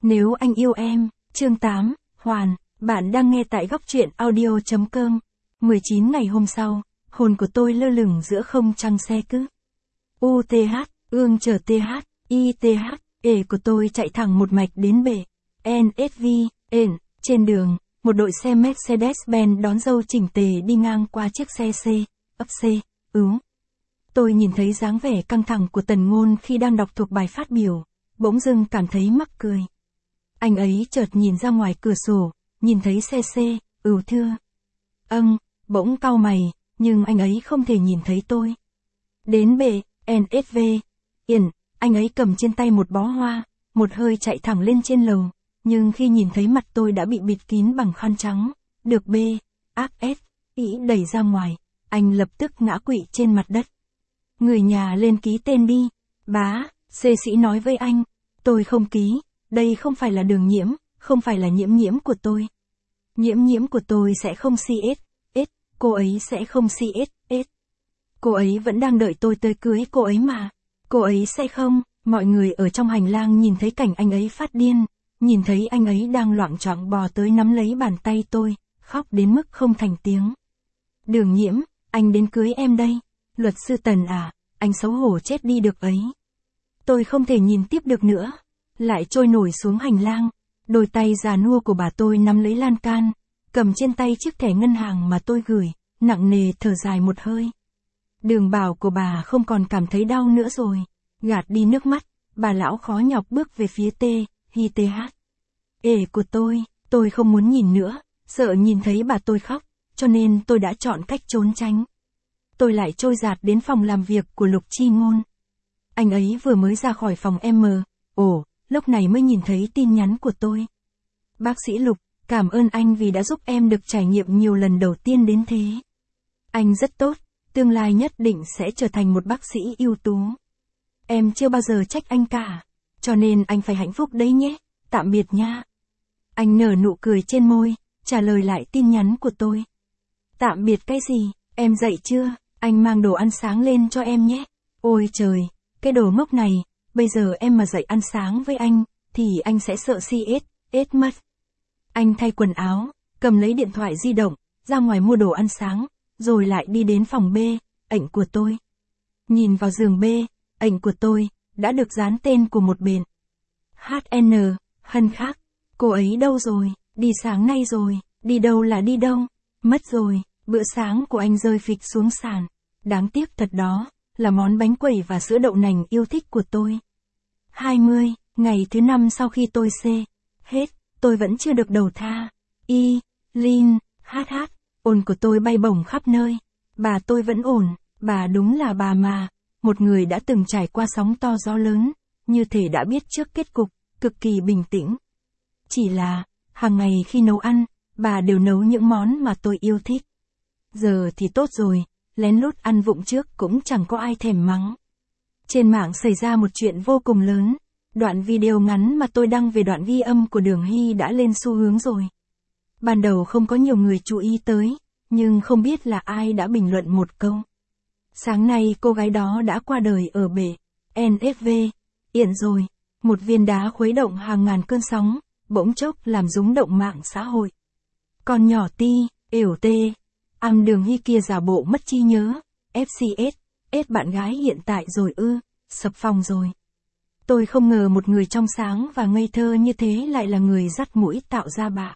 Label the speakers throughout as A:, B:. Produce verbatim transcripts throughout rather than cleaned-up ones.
A: Nếu anh yêu em, chương tám, Hoàn, bạn đang nghe tại góc truyện audio.com. mười chín ngày hôm sau, hồn của tôi lơ lửng giữa không trăng xe cứ. u tê hát, ương chờ tê hát, i tê hát, ể của tôi chạy thẳng một mạch đến bể. en ét vê, ên, trên đường, một đội xe Mercedes-Benz đón dâu chỉnh tề đi ngang qua chiếc xe C, ấp C, ứ. Tôi nhìn thấy dáng vẻ căng thẳng của Tần Ngôn khi đang đọc thuộc bài phát biểu, bỗng dưng cảm thấy mắc cười. Anh ấy chợt nhìn ra ngoài cửa sổ, nhìn thấy xe C, ừu thưa. Âng, bỗng cau mày, nhưng anh ấy không thể nhìn thấy tôi. Đến bệ, en ét vê, yên, anh ấy cầm trên tay một bó hoa, một hơi chạy thẳng lên trên lầu, nhưng khi nhìn thấy mặt tôi đã bị bịt kín bằng khăn trắng, được B, ác S, ý đẩy ra ngoài, anh lập tức ngã quỵ trên mặt đất. Người nhà lên ký tên đi, bá, xê sĩ nói với anh, tôi không ký, đây không phải là Đường Nhiễm, không phải là Nhiễm Nhiễm của tôi. Nhiễm Nhiễm của tôi sẽ không xê ét, S, cô ấy sẽ không xê ét, S. Cô ấy vẫn đang đợi tôi tới cưới cô ấy mà, cô ấy sẽ không. Mọi người ở trong hành lang nhìn thấy cảnh anh ấy phát điên, nhìn thấy anh ấy đang loạng choạng bò tới nắm lấy bàn tay tôi, khóc đến mức không thành tiếng. Đường Nhiễm, anh đến cưới em đây. Luật sư Tần à, anh xấu hổ chết đi được ấy. Tôi không thể nhìn tiếp được nữa, lại trôi nổi xuống hành lang, đôi tay già nua của bà tôi nắm lấy lan can, cầm trên tay chiếc thẻ ngân hàng mà tôi gửi, nặng nề thở dài một hơi. Đường bảo của bà không còn cảm thấy đau nữa rồi, gạt đi nước mắt, bà lão khó nhọc bước về phía T, hi tê hát. Ể của tôi, tôi không muốn nhìn nữa, sợ nhìn thấy bà tôi khóc, cho nên tôi đã chọn cách trốn tránh. Tôi lại trôi dạt đến phòng làm việc của Lục Chi Ngôn. Anh ấy vừa mới ra khỏi phòng M, ồ, lúc này mới nhìn thấy tin nhắn của tôi. Bác sĩ Lục, cảm ơn anh vì đã giúp em được trải nghiệm nhiều lần đầu tiên đến thế. Anh rất tốt, tương lai nhất định sẽ trở thành một bác sĩ ưu tú. Em chưa bao giờ trách anh cả, cho nên anh phải hạnh phúc đấy nhé, tạm biệt nha. Anh nở nụ cười trên môi, trả lời lại tin nhắn của tôi. Tạm biệt cái gì, em dậy chưa, anh mang đồ ăn sáng lên cho em nhé. Ôi trời, cái đồ ngốc này, bây giờ em mà dậy ăn sáng với anh, thì anh sẽ sợ xê ét, S mất. Anh thay quần áo, cầm lấy điện thoại di động, ra ngoài mua đồ ăn sáng, rồi lại đi đến phòng B, ảnh của tôi. Nhìn vào giường B, ảnh của tôi, đã được dán tên của một bên. hát en, Hân Khác, cô ấy đâu rồi, đi sáng nay rồi, đi đâu là đi đâu, mất rồi, bữa sáng của anh rơi phịch xuống sàn. Đáng tiếc thật đó, là món bánh quẩy và sữa đậu nành yêu thích của tôi. hai mươi, ngày thứ năm sau khi tôi C, hết, tôi vẫn chưa được đầu tha. Y, Lin, hát hát, ồn của tôi bay bổng khắp nơi. Bà tôi vẫn ổn, bà đúng là bà mà, một người đã từng trải qua sóng to gió lớn, như thể đã biết trước kết cục, cực kỳ bình tĩnh. Chỉ là, hàng ngày khi nấu ăn, bà đều nấu những món mà tôi yêu thích. Giờ thì tốt rồi, lén lút ăn vụng trước cũng chẳng có ai thèm mắng. Trên mạng xảy ra một chuyện vô cùng lớn, đoạn video ngắn mà tôi đăng về đoạn ghi âm của Đường Hy đã lên xu hướng rồi. Ban đầu không có nhiều người chú ý tới, nhưng không biết là ai đã bình luận một câu. Sáng nay cô gái đó đã qua đời ở bể, en ét vê, hiện rồi, một viên đá khuấy động hàng ngàn cơn sóng, bỗng chốc làm rúng động mạng xã hội. Con nhỏ Ti, ểu tê, âm Đường Hy kia giả bộ mất trí nhớ, ép xê ét, S bạn gái hiện tại rồi ư, sập phòng rồi. Tôi không ngờ một người trong sáng và ngây thơ như thế lại là người dắt mũi tạo ra bạ.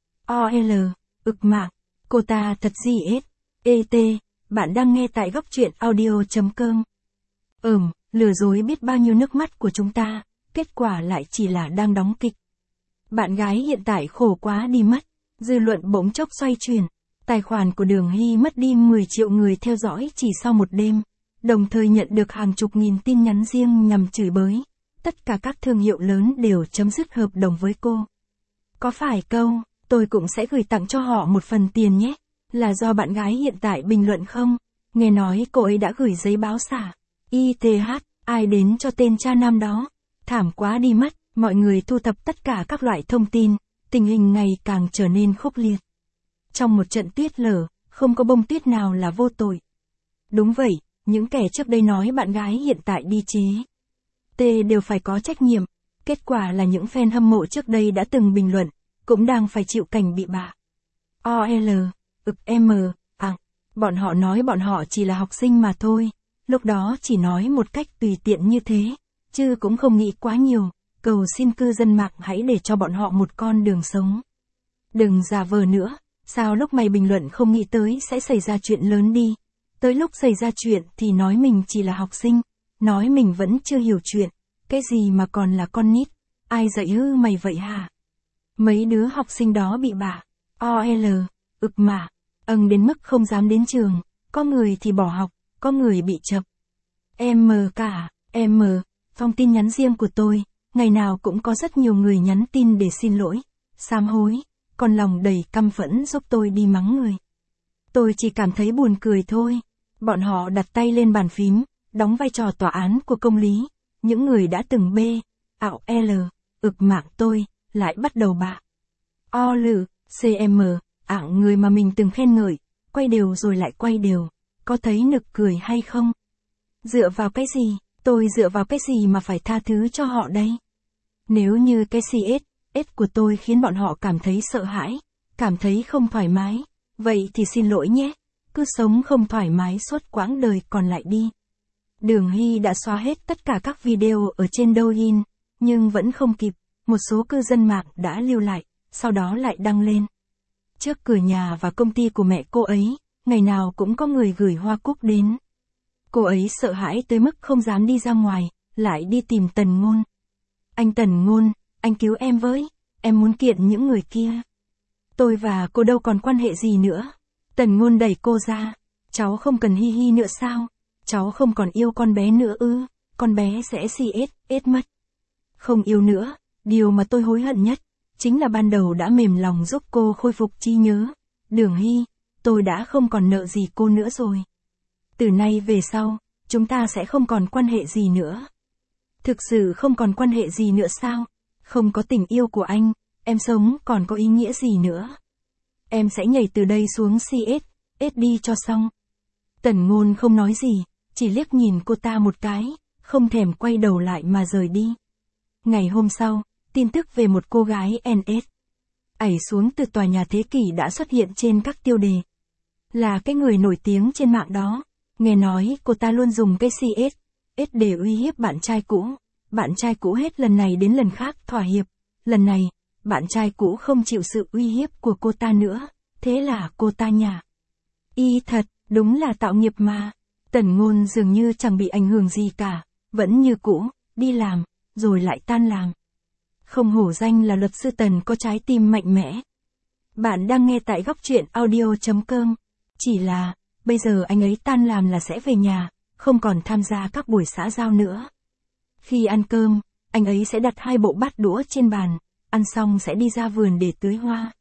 A: o lờ, ực mạng, cô ta thật gì ết, et, bạn đang nghe tại góc truyện audio.com. Ừm, lừa dối biết bao nhiêu nước mắt của chúng ta, kết quả lại chỉ là đang đóng kịch. Bạn gái hiện tại khổ quá đi mất, dư luận bỗng chốc xoay chuyển, tài khoản của Đường Hy mất đi mười triệu người theo dõi chỉ sau một đêm, đồng thời nhận được hàng chục nghìn tin nhắn riêng nhằm chửi bới. Tất cả các thương hiệu lớn đều chấm dứt hợp đồng với cô. Có phải câu, tôi cũng sẽ gửi tặng cho họ một phần tiền nhé, là do bạn gái hiện tại bình luận không? Nghe nói cô ấy đã gửi giấy báo xả. i tê hát, ai đến cho tên cha nam đó? Thảm quá đi mất, mọi người thu thập tất cả các loại thông tin, tình hình ngày càng trở nên khốc liệt. Trong một trận tuyết lở, không có bông tuyết nào là vô tội. Đúng vậy, những kẻ trước đây nói bạn gái hiện tại đi chế T đều phải có trách nhiệm, Kết quả là những fan hâm mộ trước đây đã từng bình luận, cũng đang phải chịu cảnh bị bà o lờ, ực M, ặng. Bọn họ nói bọn họ chỉ là học sinh mà thôi, lúc đó chỉ nói một cách tùy tiện như thế, chứ cũng không nghĩ quá nhiều, cầu xin cư dân mạng hãy để cho bọn họ một con đường sống. Đừng giả vờ nữa, sao lúc mày bình luận không nghĩ tới sẽ xảy ra chuyện lớn đi, tới lúc xảy ra chuyện thì nói mình chỉ là học sinh, nói mình vẫn chưa hiểu chuyện, cái gì mà còn là con nít, ai dạy hư mày vậy hả? Mấy đứa học sinh đó bị bà o lờ, ực mà, âng đến mức không dám đến trường, có người thì bỏ học, có người bị chập. Em cả, em, phong tin nhắn riêng của tôi, ngày nào cũng có rất nhiều người nhắn tin để xin lỗi, sám hối, còn lòng đầy căm phẫn giúp tôi đi mắng người. Tôi chỉ cảm thấy buồn cười thôi, bọn họ đặt tay lên bàn phím, đóng vai trò tòa án của công lý, những người đã từng bê, ạo L, ực mạng tôi, lại bắt đầu bà o lừ, cm, ạng người mà mình từng khen ngợi, quay đều rồi lại quay đều, có thấy nực cười hay không? Dựa vào cái gì, tôi dựa vào cái gì mà phải tha thứ cho họ đây? Nếu như cái xê ét, S của tôi khiến bọn họ cảm thấy sợ hãi, cảm thấy không thoải mái, vậy thì xin lỗi nhé, cứ sống không thoải mái suốt quãng đời còn lại đi. Đường Hy đã xóa hết tất cả các video ở trên Douyin, nhưng vẫn không kịp, một số cư dân mạng đã lưu lại, sau đó lại đăng lên. Trước cửa nhà và công ty của mẹ cô ấy, ngày nào cũng có người gửi hoa cúc đến. Cô ấy sợ hãi tới mức không dám đi ra ngoài, lại đi tìm Tần Ngôn. Anh Tần Ngôn, anh cứu em với, em muốn kiện những người kia. Tôi và cô đâu còn quan hệ gì nữa. Tần Ngôn đẩy cô ra, cháu không cần hi hi nữa sao? Cháu không còn yêu con bé nữa ư, con bé sẽ xê ét, ét mất. Không yêu nữa, điều mà tôi hối hận nhất, chính là ban đầu đã mềm lòng giúp cô khôi phục trí nhớ. Đường Hy, tôi đã không còn nợ gì cô nữa rồi. Từ nay về sau, chúng ta sẽ không còn quan hệ gì nữa. Thực sự không còn quan hệ gì nữa sao? Không có tình yêu của anh, em sống còn có ý nghĩa gì nữa? Em sẽ nhảy từ đây xuống xê ét, ét đi cho xong. Tần Ngôn không nói gì, chỉ liếc nhìn cô ta một cái, không thèm quay đầu lại mà rời đi. Ngày hôm sau, tin tức về một cô gái en ét ảy xuống từ tòa nhà thế kỷ đã xuất hiện trên các tiêu đề. Là cái người nổi tiếng trên mạng đó, nghe nói cô ta luôn dùng cái xê ét, ét để uy hiếp bạn trai cũ. Bạn trai cũ hết lần này đến lần khác thỏa hiệp, lần này, bạn trai cũ không chịu sự uy hiếp của cô ta nữa, thế là cô ta nhả. Y thật, đúng là tạo nghiệp mà. Tần Ngôn dường như chẳng bị ảnh hưởng gì cả, vẫn như cũ, đi làm, rồi lại tan làm. Không hổ danh là luật sư Tần có trái tim mạnh mẽ. Bạn đang nghe tại góc truyện audio chấm com. Chỉ là, bây giờ anh ấy tan làm là sẽ về nhà, không còn tham gia các buổi xã giao nữa. Khi ăn cơm, anh ấy sẽ đặt hai bộ bát đũa trên bàn, ăn xong sẽ đi ra vườn để tưới hoa.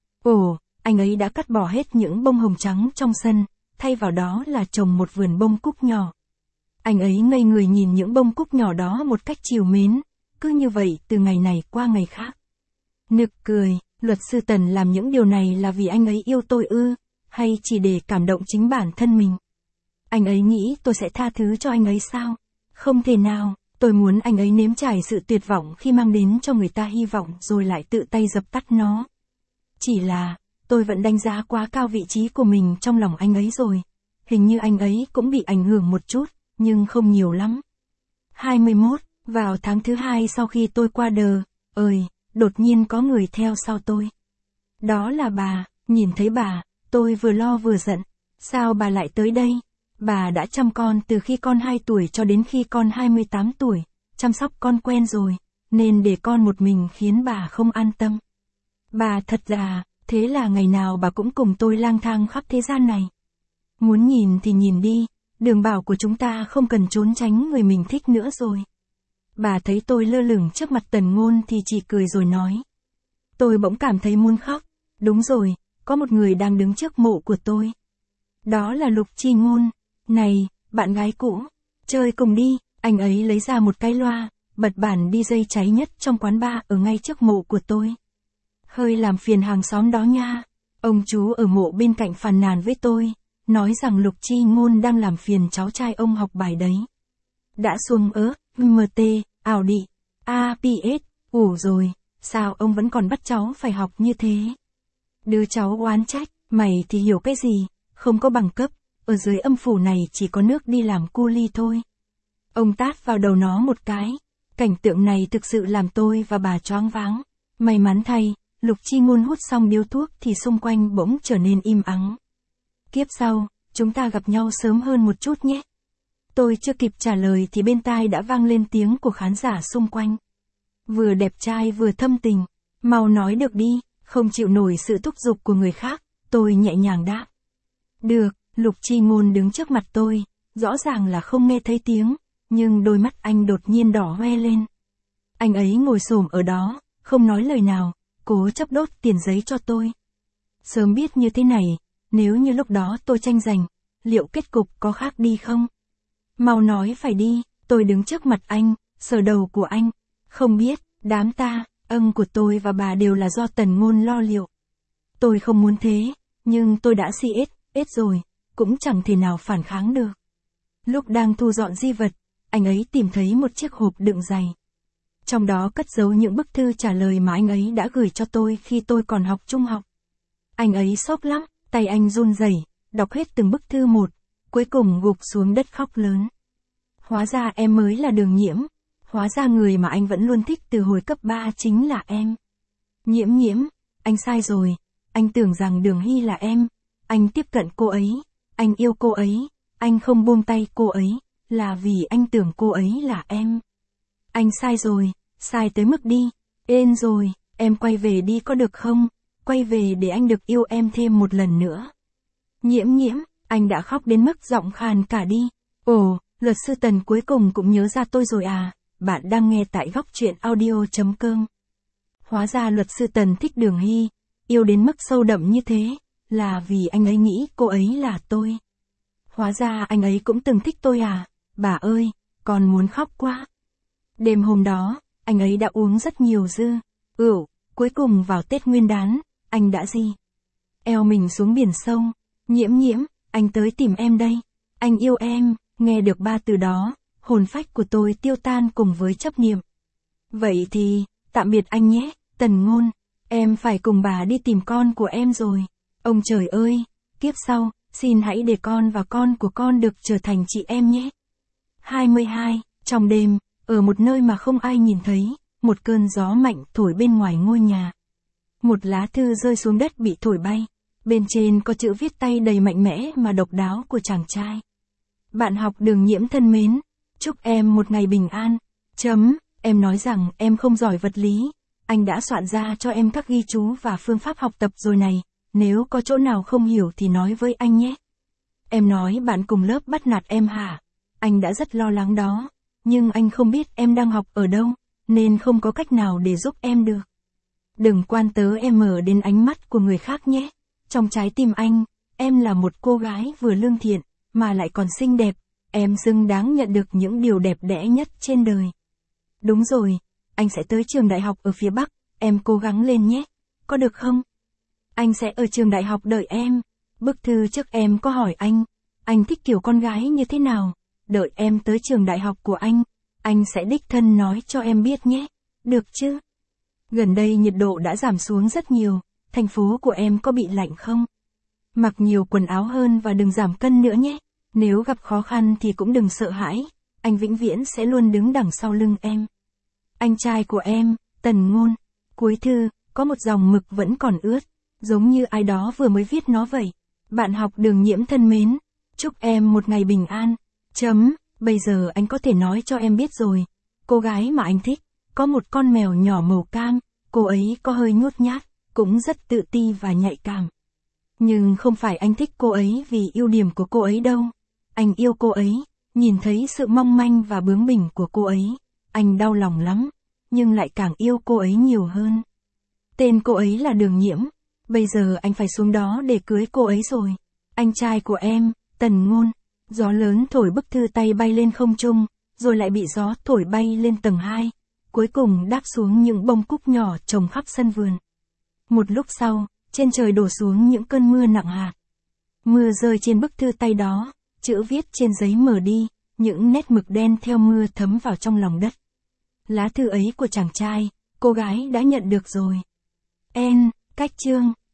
A: Ồ, anh ấy đã cắt bỏ hết những bông hồng trắng trong sân, thay vào đó là trồng một vườn bông cúc nhỏ. Anh ấy ngây người nhìn những bông cúc nhỏ đó một cách trìu mến, cứ như vậy từ ngày này qua ngày khác. Nực cười, luật sư Tần làm những điều này là vì anh ấy yêu tôi ư, hay chỉ để cảm động chính bản thân mình? Anh ấy nghĩ tôi sẽ tha thứ cho anh ấy sao? Không thể nào. Tôi muốn anh ấy nếm trải sự tuyệt vọng khi mang đến cho người ta hy vọng rồi lại tự tay dập tắt nó. Chỉ là, tôi vẫn đánh giá quá cao vị trí của mình trong lòng anh ấy rồi. Hình như anh ấy cũng bị ảnh hưởng một chút, nhưng không nhiều lắm. hai mươi mốt, vào tháng thứ hai sau khi tôi qua đời, ơi, đột nhiên có người theo sau tôi. Đó là bà, nhìn thấy bà, tôi vừa lo vừa giận. Sao bà lại tới đây? Bà đã chăm con từ khi con hai tuổi cho đến khi con hai mươi tám tuổi, chăm sóc con quen rồi, nên để con một mình khiến bà không an tâm. Bà thật là, thế là ngày nào bà cũng cùng tôi lang thang khắp thế gian này. Muốn nhìn thì nhìn đi, Đường Bảo của chúng ta không cần trốn tránh người mình thích nữa rồi. Bà thấy tôi lơ lửng trước mặt Tần Ngôn thì chỉ cười rồi nói. Tôi bỗng cảm thấy muốn khóc, đúng rồi, có một người đang đứng trước mộ của tôi. Đó là Lục Chi Ngôn. Này, bạn gái cũ, chơi cùng đi, anh ấy lấy ra một cái loa, bật bản đi dây cháy nhất trong quán bar ở ngay trước mộ của tôi. Hơi làm phiền hàng xóm đó nha. Ông chú ở mộ bên cạnh phàn nàn với tôi, nói rằng Lục Chi Ngôn đang làm phiền cháu trai ông học bài đấy. Đã xuông ớ, em tê, ảo đị, a pê ét, ủ rồi, sao ông vẫn còn bắt cháu phải học như thế? Đứa cháu oán trách, mày thì hiểu cái gì, không có bằng cấp, ở dưới âm phủ này chỉ có nước đi làm cu li thôi. Ông tát vào đầu nó một cái, cảnh tượng này thực sự làm tôi và bà choáng váng. May mắn thay, Lục Chi Ngôn hút xong điếu thuốc thì xung quanh bỗng trở nên im ắng. Kiếp sau, chúng ta gặp nhau sớm hơn một chút nhé. Tôi chưa kịp trả lời thì bên tai đã vang lên tiếng của khán giả xung quanh. Vừa đẹp trai vừa thâm tình, mau nói được đi, không chịu nổi sự thúc giục của người khác, tôi nhẹ nhàng đáp. Được, Lục Chi Ngôn đứng trước mặt tôi, rõ ràng là không nghe thấy tiếng, nhưng đôi mắt anh đột nhiên đỏ hoe lên. Anh ấy ngồi xổm ở đó, không nói lời nào, cố chấp đốt tiền giấy cho tôi. Sớm biết như thế này, nếu như lúc đó tôi tranh giành, liệu kết cục có khác đi không? Mau nói phải đi, tôi đứng trước mặt anh, sờ đầu của anh. Không biết, đám ta, ân của tôi và bà đều là do Tần Ngôn lo liệu. Tôi không muốn thế, nhưng tôi đã si ết, ết rồi, cũng chẳng thể nào phản kháng được. Lúc đang thu dọn di vật, anh ấy tìm thấy một chiếc hộp đựng giày. Trong đó cất giấu những bức thư trả lời mà anh ấy đã gửi cho tôi khi tôi còn học trung học. Anh ấy sốc lắm, tay anh run rẩy, đọc hết từng bức thư một, cuối cùng gục xuống đất khóc lớn. Hóa ra em mới là Đường Nhiễm, hóa ra người mà anh vẫn luôn thích từ hồi cấp ba chính là em. Nhiễm Nhiễm, anh sai rồi, anh tưởng rằng Đường Hy là em, anh tiếp cận cô ấy, anh yêu cô ấy, anh không buông tay cô ấy, là vì anh tưởng cô ấy là em. Anh sai rồi, sai tới mức đi, ên rồi, em quay về đi có được không, quay về để anh được yêu em thêm một lần nữa. Nhiễm Nhiễm, anh đã khóc đến mức giọng khàn cả đi. Ồ, luật sư Tần cuối cùng cũng nhớ ra tôi rồi à, bạn đang nghe tại góc truyện audio.com. Hóa ra luật sư Tần thích Đường Hy, yêu đến mức sâu đậm như thế, là vì anh ấy nghĩ cô ấy là tôi. Hóa ra anh ấy cũng từng thích tôi à, bà ơi, con muốn khóc quá. Đêm hôm đó, anh ấy đã uống rất nhiều dư, rượu, cuối cùng vào Tết Nguyên đán, anh đã gì? Eo mình xuống biển sông, Nhiễm Nhiễm, anh tới tìm em đây, anh yêu em, nghe được ba từ đó, hồn phách của tôi tiêu tan cùng với chấp niệm. Vậy thì, tạm biệt anh nhé, Tần Ngôn, em phải cùng bà đi tìm con của em rồi. Ông trời ơi, kiếp sau, xin hãy để con và con của con được trở thành chị em nhé. hai mươi hai, trong đêm, ở một nơi mà không ai nhìn thấy, một cơn gió mạnh thổi bên ngoài ngôi nhà. Một lá thư rơi xuống đất bị thổi bay, bên trên có chữ viết tay đầy mạnh mẽ mà độc đáo của chàng trai. Bạn học Đường Nhiễm thân mến, chúc em một ngày bình an. Chấm, em nói rằng em không giỏi vật lý, anh đã soạn ra cho em các ghi chú và phương pháp học tập rồi này, nếu có chỗ nào không hiểu thì nói với anh nhé. Em nói bạn cùng lớp bắt nạt em hả? Anh đã rất lo lắng đó, nhưng anh không biết em đang học ở đâu, nên không có cách nào để giúp em được. Đừng quan tớ em mở đến ánh mắt của người khác nhé. Trong trái tim anh, em là một cô gái vừa lương thiện, mà lại còn xinh đẹp, em xứng đáng nhận được những điều đẹp đẽ nhất trên đời. Đúng rồi, anh sẽ tới trường đại học ở phía Bắc, em cố gắng lên nhé, có được không? Anh sẽ ở trường đại học đợi em. Bức thư trước em có hỏi anh, anh thích kiểu con gái như thế nào, đợi em tới trường đại học của anh, anh sẽ đích thân nói cho em biết nhé, được chứ? Gần đây nhiệt độ đã giảm xuống rất nhiều, thành phố của em có bị lạnh không? Mặc nhiều quần áo hơn và đừng giảm cân nữa nhé, nếu gặp khó khăn thì cũng đừng sợ hãi, anh vĩnh viễn sẽ luôn đứng đằng sau lưng em. Anh trai của em, Tần Ngôn. Cuối thư, có một dòng mực vẫn còn ướt, giống như ai đó vừa mới viết nó vậy. Bạn học Đường Nhiễm thân mến, chúc em một ngày bình an. Chấm, bây giờ anh có thể nói cho em biết rồi, cô gái mà anh thích, có một con mèo nhỏ màu cam, cô ấy có hơi nhút nhát, cũng rất tự ti và nhạy cảm. Nhưng không phải anh thích cô ấy vì ưu điểm của cô ấy đâu, anh yêu cô ấy, nhìn thấy sự mong manh và bướng bỉnh của cô ấy, anh đau lòng lắm, nhưng lại càng yêu cô ấy nhiều hơn. Tên cô ấy là Đường Nhiễm, bây giờ anh phải xuống đó để cưới cô ấy rồi. Anh trai của em, Tần Ngôn. Gió lớn thổi bức thư tay bay lên không trung, rồi lại bị gió thổi bay lên tầng hai, cuối cùng đáp xuống những bông cúc nhỏ trồng khắp sân vườn. Một lúc sau, trên trời đổ xuống những cơn mưa nặng hạt. Mưa rơi trên bức thư tay đó, chữ viết trên giấy mở đi, những nét mực đen theo mưa thấm vào trong lòng đất. Lá thư ấy của chàng trai, cô gái đã nhận được rồi. En, cách chương.